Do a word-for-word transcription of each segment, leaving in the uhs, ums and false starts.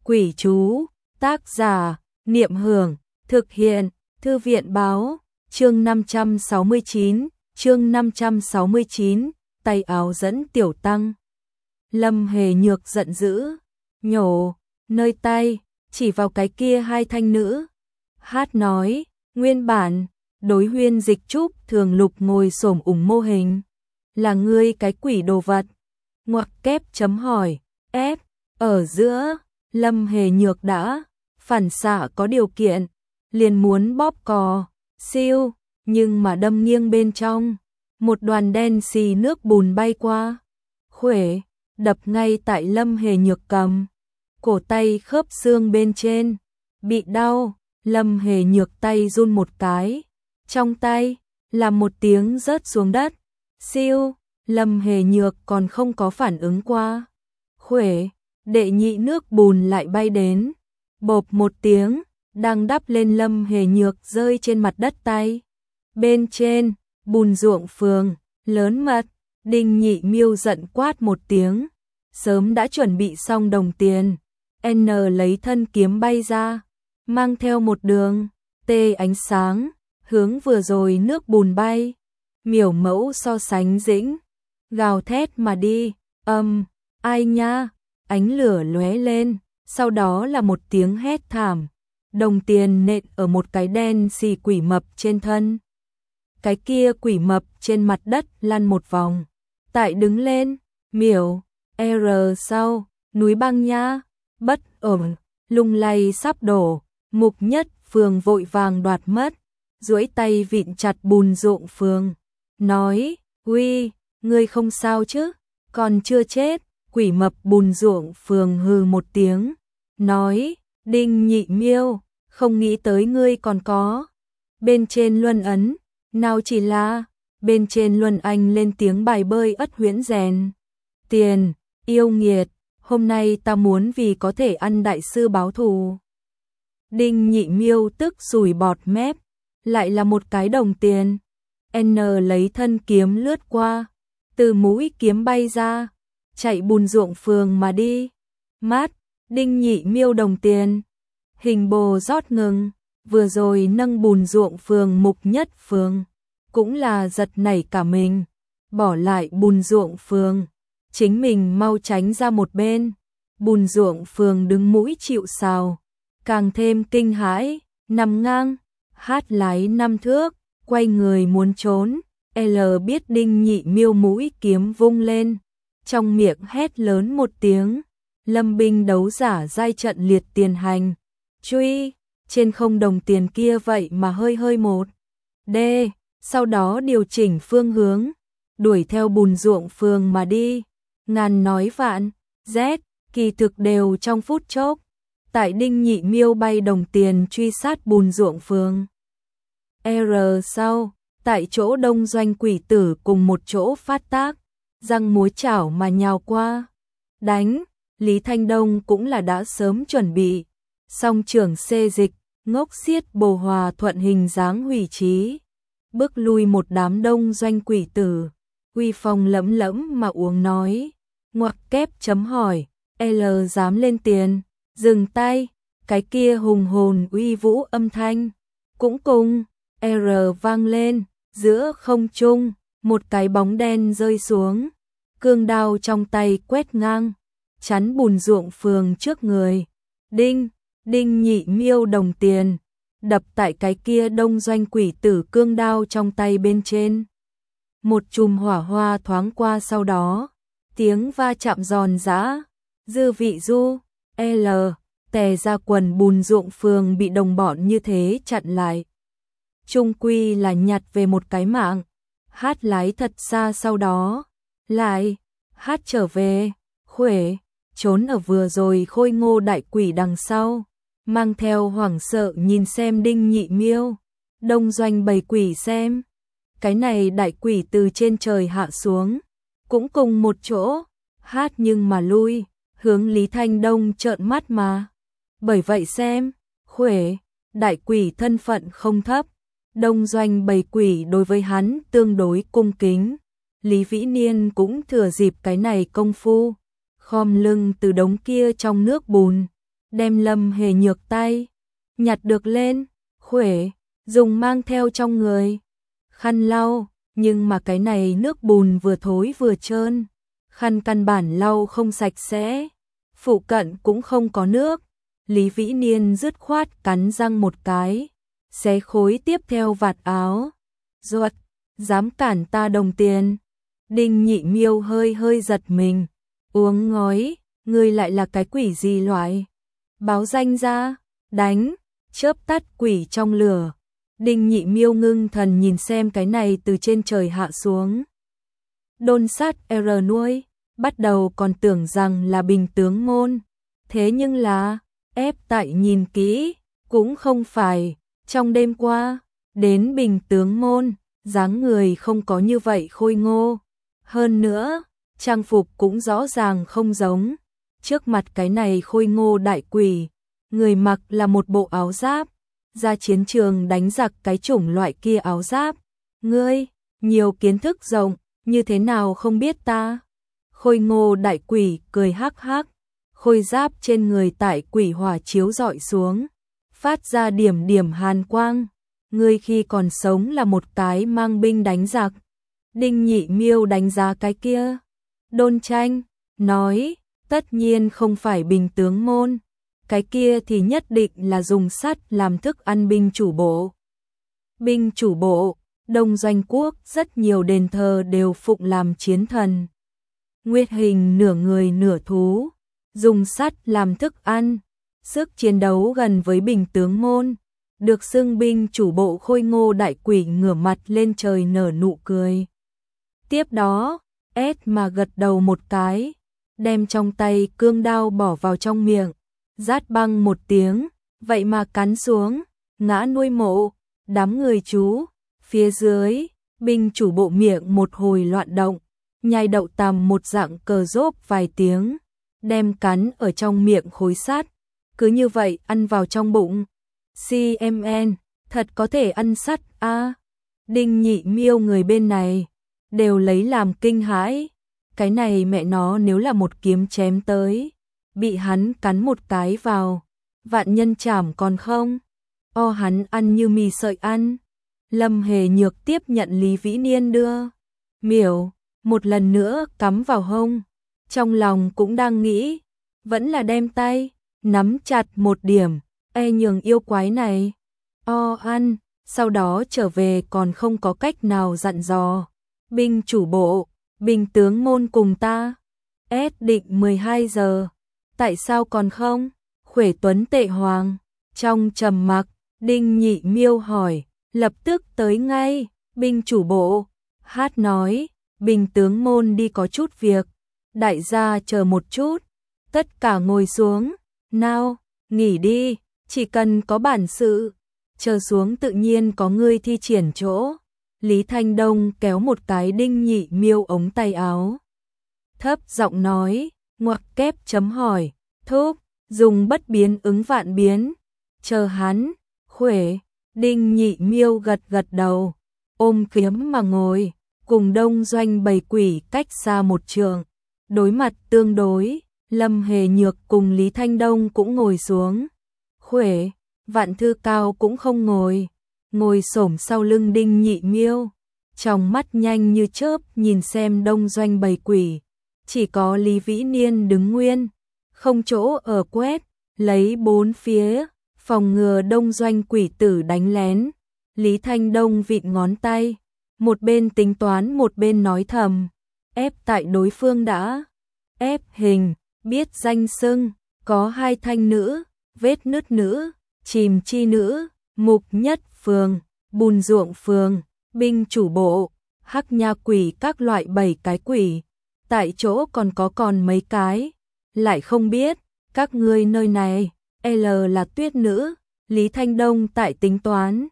Quỷ chú, tác giả, Niệm Hưởng, thực hiện, Thư viện báo, chương năm trăm sáu mươi chín, chương năm trăm sáu mươi chín, tay áo dẫn tiểu tăng. Lâm Hề Nhược giận dữ, nhổ, nơi tay, chỉ vào cái kia hai thanh nữ. Hát nói, nguyên bản, đối Huyên Dịch Trúc thường lục ngồi xổm ủng mô hình. Là ngươi cái quỷ đồ vật. Ngoặc kép chấm hỏi, ép, ở giữa, Lâm Hề Nhược đã, phản xạ có điều kiện, liền muốn bóp cò, siêu, nhưng mà đâm nghiêng bên trong. Một đoàn đen xì nước bùn bay qua, khuỷu, đập ngay tại Lâm Hề Nhược cầm. Cổ tay khớp xương bên trên, bị đau, Lâm Hề Nhược tay run một cái. Trong tay, là một tiếng rớt xuống đất. Siêu, Lâm Hề Nhược còn không có phản ứng qua. Khuỷu, đệ nhị nước bùn lại bay đến. Bộp một tiếng, đang đắp lên Lâm Hề Nhược rơi trên mặt đất tay. Bên trên, bùn ruộng phường, lớn mật, Đinh Nhị Miêu giận quát một tiếng. Sớm đã chuẩn bị xong đồng tiền. N lấy thân kiếm bay ra, mang theo một đường, tê ánh sáng, hướng vừa rồi nước bùn bay. Miểu Mẫu so sánh dĩnh, gào thét mà đi, âm, ai nha, ánh lửa lóe lên, sau đó là một tiếng hét thảm. Đồng tiền nện ở một cái đen xì quỷ mập trên thân. Cái kia quỷ mập trên mặt đất lăn một vòng. Tại đứng lên, miểu, R sau, núi băng nha, bất ổn, lung lay sắp đổ. Mục Nhất Phường vội vàng đoạt mất, duỗi tay vịn chặt bùn ruộng phường. Nói, uy, ngươi không sao chứ, còn chưa chết. Quỷ mập bùn ruộng phường hừ một tiếng. Nói, Đinh Nhị Miêu, không nghĩ tới ngươi còn có. Bên trên luân ấn, nào chỉ là, bên trên luân anh lên tiếng bài bơi ất huyễn rèn. Tiền, yêu nghiệt, hôm nay ta muốn vì có thể ăn đại sư báo thù. Đinh Nhị Miêu tức sùi bọt mép, lại là một cái đồng tiền. N lấy thân kiếm lướt qua, từ mũi kiếm bay ra, chạy bùn ruộng phường mà đi. Mát, Đinh Nhị Miêu đồng tiền. Hình bồ rót ngừng, vừa rồi nâng bùn ruộng phường Mục Nhất Phường, cũng là giật nảy cả mình, bỏ lại bùn ruộng phường, chính mình mau tránh ra một bên. Bùn ruộng phường đứng mũi chịu sào, càng thêm kinh hãi, nằm ngang, hát lái năm thước, quay người muốn trốn. L biết Đinh Nhị Miêu mũi kiếm vung lên, trong miệng hét lớn một tiếng. Lâm binh đấu giả giai trận liệt tiền hành. Truy, trên không đồng tiền kia vậy mà hơi hơi một. D, sau đó điều chỉnh phương hướng, đuổi theo bùn ruộng phường mà đi. Ngàn nói vạn, Z, kỳ thực đều trong phút chốc. Tại Đinh Nhị Miêu bay đồng tiền truy sát bùn ruộng phường. R sau, tại chỗ đông doanh quỷ tử cùng một chỗ phát tác, răng múa chảo mà nhào qua. Đánh, Lý Thanh Đông cũng là đã sớm chuẩn bị. Song trưởng xê dịch, ngốc xiết bồ hòa thuận hình dáng hủy trí. Bước lui một đám đông doanh quỷ tử, uy phong lẫm lẫm mà uống nói. Ngoặc kép chấm hỏi, L dám lên tiền, dừng tay, cái kia hùng hồn uy vũ âm thanh. Cũng cùng, R vang lên, giữa không trung, một cái bóng đen rơi xuống. Cương đao trong tay quét ngang, chắn bùn ruộng phường trước người. Đinh, Đinh Nhị Miêu đồng tiền, đập tại cái kia đông doanh quỷ tử cương đao trong tay bên trên. Một chùm hỏa hoa thoáng qua sau đó, tiếng va chạm giòn giã, dư vị du, L, tè ra quần bùn ruộng phường bị đồng bọn như thế chặn lại. Trung quy là nhặt về một cái mạng, hát lái thật xa sau đó, lại, hát trở về, khuỷu, trốn ở vừa rồi khôi ngô đại quỷ đằng sau, mang theo hoảng sợ nhìn xem Đinh Nhị Miêu. Đông doanh bầy quỷ xem, cái này đại quỷ từ trên trời hạ xuống, cũng cùng một chỗ, hát nhưng mà lui, hướng Lý Thanh Đông trợn mắt mà. Bởi vậy xem, khuỷu, đại quỷ thân phận không thấp, đông doanh bầy quỷ đối với hắn tương đối cung kính. Lý Vĩ Niên cũng thừa dịp cái này công phu, khom lưng từ đống kia trong nước bùn, đem Lâm Hề Nhược tay nhặt được lên, khuể, dùng mang theo trong người. Khăn lau, nhưng mà cái này nước bùn vừa thối vừa trơn, khăn căn bản lau không sạch sẽ, phụ cận cũng không có nước. Lý Vĩ Niên dứt khoát cắn răng một cái, xé khối tiếp theo vạt áo. Ruột, dám cản ta đồng tiền. Đinh Nhị Miêu hơi hơi giật mình, uống ngói, ngươi lại là cái quỷ gì loại? Báo danh ra, đánh, chớp tắt quỷ trong lửa. Đinh Nhị Miêu ngưng thần nhìn xem cái này từ trên trời hạ xuống. Đôn sát R nuôi, bắt đầu còn tưởng rằng là bình tướng môn. Thế nhưng là, ép tại nhìn kỹ, cũng không phải. Trong đêm qua, đến bình tướng môn, dáng người không có như vậy khôi ngô. Hơn nữa, trang phục cũng rõ ràng không giống. Trước mặt cái này khôi ngô đại quỷ, người mặc là một bộ áo giáp, ra chiến trường đánh giặc cái chủng loại kia áo giáp. Ngươi, nhiều kiến thức rộng, như thế nào không biết ta? Khôi ngô đại quỷ cười hắc hắc, khôi giáp trên người tại quỷ hỏa chiếu rọi xuống, phát ra điểm điểm hàn quang. Ngươi khi còn sống là một cái mang binh đánh giặc. Đinh Nhị Miêu đánh giá cái kia. Đôn Tranh nói, tất nhiên không phải bình tướng môn, cái kia thì nhất định là dùng sắt làm thức ăn binh chủ bộ. Binh chủ bộ, Đông Doanh Quốc rất nhiều đền thờ đều phụng làm chiến thần. Nguyệt hình nửa người nửa thú, dùng sắt làm thức ăn, sức chiến đấu gần với bình tướng môn. Được xưng binh chủ bộ khôi ngô đại quỷ ngửa mặt lên trời nở nụ cười. Tiếp đó, ét mà gật đầu một cái, đem trong tay cương đao bỏ vào trong miệng, rát băng một tiếng, vậy mà cắn xuống, ngã nuôi mộ, đám người chú, phía dưới, binh chủ bộ miệng một hồi loạn động, nhai đậu tằm một dạng cờ rốp vài tiếng, đem cắn ở trong miệng khối sắt, cứ như vậy ăn vào trong bụng. xê em en, thật có thể ăn sắt a. À, Đinh Nhị Miêu người bên này đều lấy làm kinh hãi, cái này mẹ nó nếu là một kiếm chém tới, bị hắn cắn một cái vào, vạn nhân chảm còn không. O hắn ăn như mì sợi ăn. Lâm Hề Nhược tiếp nhận Lý Vĩ Niên đưa miểu, một lần nữa cắm vào hông, trong lòng cũng đang nghĩ, vẫn là đem tay nắm chặt một điểm. E nhường yêu quái này, o ăn, sau đó trở về còn không có cách nào dặn dò. Binh chủ bộ, bình tướng môn cùng ta, ép định mười hai giờ, tại sao còn không? Khuể Tuấn Tệ Hoàng, trong trầm mặc, Đinh Nhị Miêu hỏi, lập tức tới ngay. Binh chủ bộ, hát nói, bình tướng môn đi có chút việc, đại gia chờ một chút, tất cả ngồi xuống, nào, nghỉ đi. Chỉ cần có bản sự, chờ xuống tự nhiên có ngươi thi triển chỗ. Lý Thanh Đông kéo một cái Đinh Nhị Miêu ống tay áo, thấp giọng nói, ngoặc kép chấm hỏi, thúc, dùng bất biến ứng vạn biến, chờ hắn, khuể. Đinh Nhị Miêu gật gật đầu, ôm kiếm mà ngồi, cùng Đông Doanh bầy quỷ cách xa một trường, đối mặt tương đối. Lâm Hề Nhược cùng Lý Thanh Đông cũng ngồi xuống. Khuể, Vạn Thư Cao cũng không ngồi, ngồi xổm sau lưng Đinh Nhị Miêu, trong mắt nhanh như chớp nhìn xem Đông Doanh bầy quỷ. Chỉ có Lý Vĩ Niên đứng nguyên, không chỗ ở quét, lấy bốn phía, phòng ngừa Đông Doanh quỷ tử đánh lén. Lý Thanh Đông vịn ngón tay, một bên tính toán một bên nói thầm, ép tại đối phương đã ép hình, biết danh xưng, có hai thanh nữ, vết nứt nữ, chìm chi nữ, mục nhất phường, bùn ruộng phường, binh chủ bộ, hắc nha quỷ các loại bảy cái quỷ. Tại chỗ còn có còn mấy cái, lại không biết, các ngươi nơi này, L là tuyết nữ. Lý Thanh Đông tại tính toán.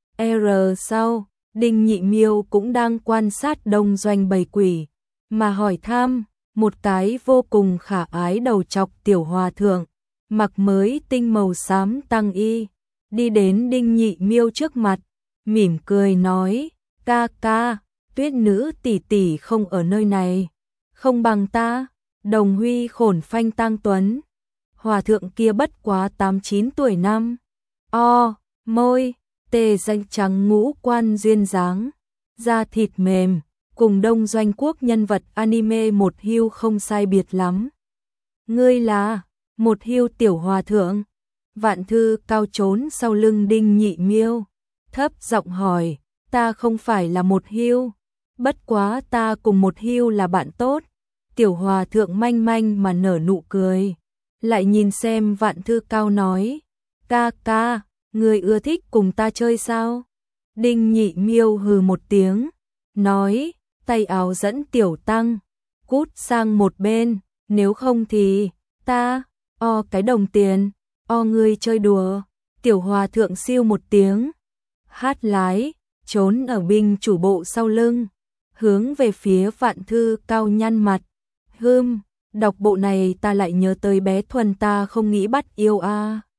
R sau, Đinh Nhị Miêu cũng đang quan sát Đông Doanh bầy quỷ, mà hỏi thăm, một cái vô cùng khả ái đầu chọc tiểu hòa thượng, mặc mới tinh màu xám tăng y, đi đến Đinh Nhị Miêu trước mặt, mỉm cười nói, ca ca, tuyết nữ tỷ tỷ không ở nơi này, không bằng ta. Đồng Huy khổn phanh Tang Tuấn hòa thượng kia bất quá tám chín tuổi năm. O, môi, tề danh trắng ngũ quan duyên dáng, da thịt mềm, cùng Đông Doanh Quốc nhân vật anime Một Hưu không sai biệt lắm. Ngươi là Một Hưu tiểu hòa thượng? Vạn Thư Cao trốn sau lưng Đinh Nhị Miêu, thấp giọng hỏi, ta không phải là Một Hưu, bất quá ta cùng Một Hưu là bạn tốt. Tiểu hòa thượng manh manh mà nở nụ cười, lại nhìn xem Vạn Thư Cao nói, ca ca, ngươi ưa thích cùng ta chơi sao? Đinh Nhị Miêu hừ một tiếng, nói, tay áo dẫn tiểu tăng, cút sang một bên, nếu không thì, ta, o cái đồng tiền, o ngươi chơi đùa. Tiểu hòa thượng siêu một tiếng, hát lái, trốn ở binh chủ bộ sau lưng, hướng về phía Vạn Thư Cao nhăn mặt, hưm, đọc bộ này ta lại nhớ tới bé Thuần ta không nghĩ bắt yêu a.